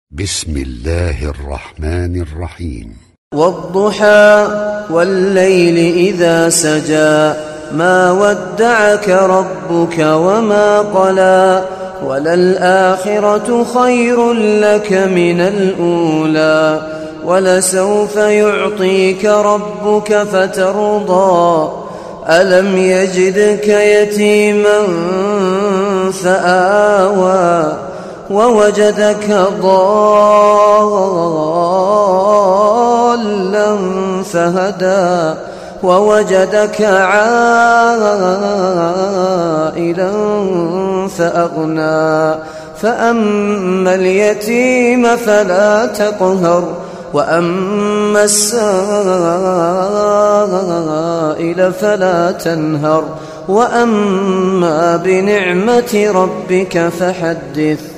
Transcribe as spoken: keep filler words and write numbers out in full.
بسم الله الرحمن الرحيم. والضحى والليل إذا سجى ما ودعك ربك وما قلى وللآخرة خير لك من الأولى ولسوف يعطيك ربك فترضى ألم يجدك يتيما فآوى ووجدك ضالا فهدى ووجدك عائلا فأغنى فأما اليتيم فلا تقهر وأما السائل فلا تنهر وأما بنعمة ربك فحدث.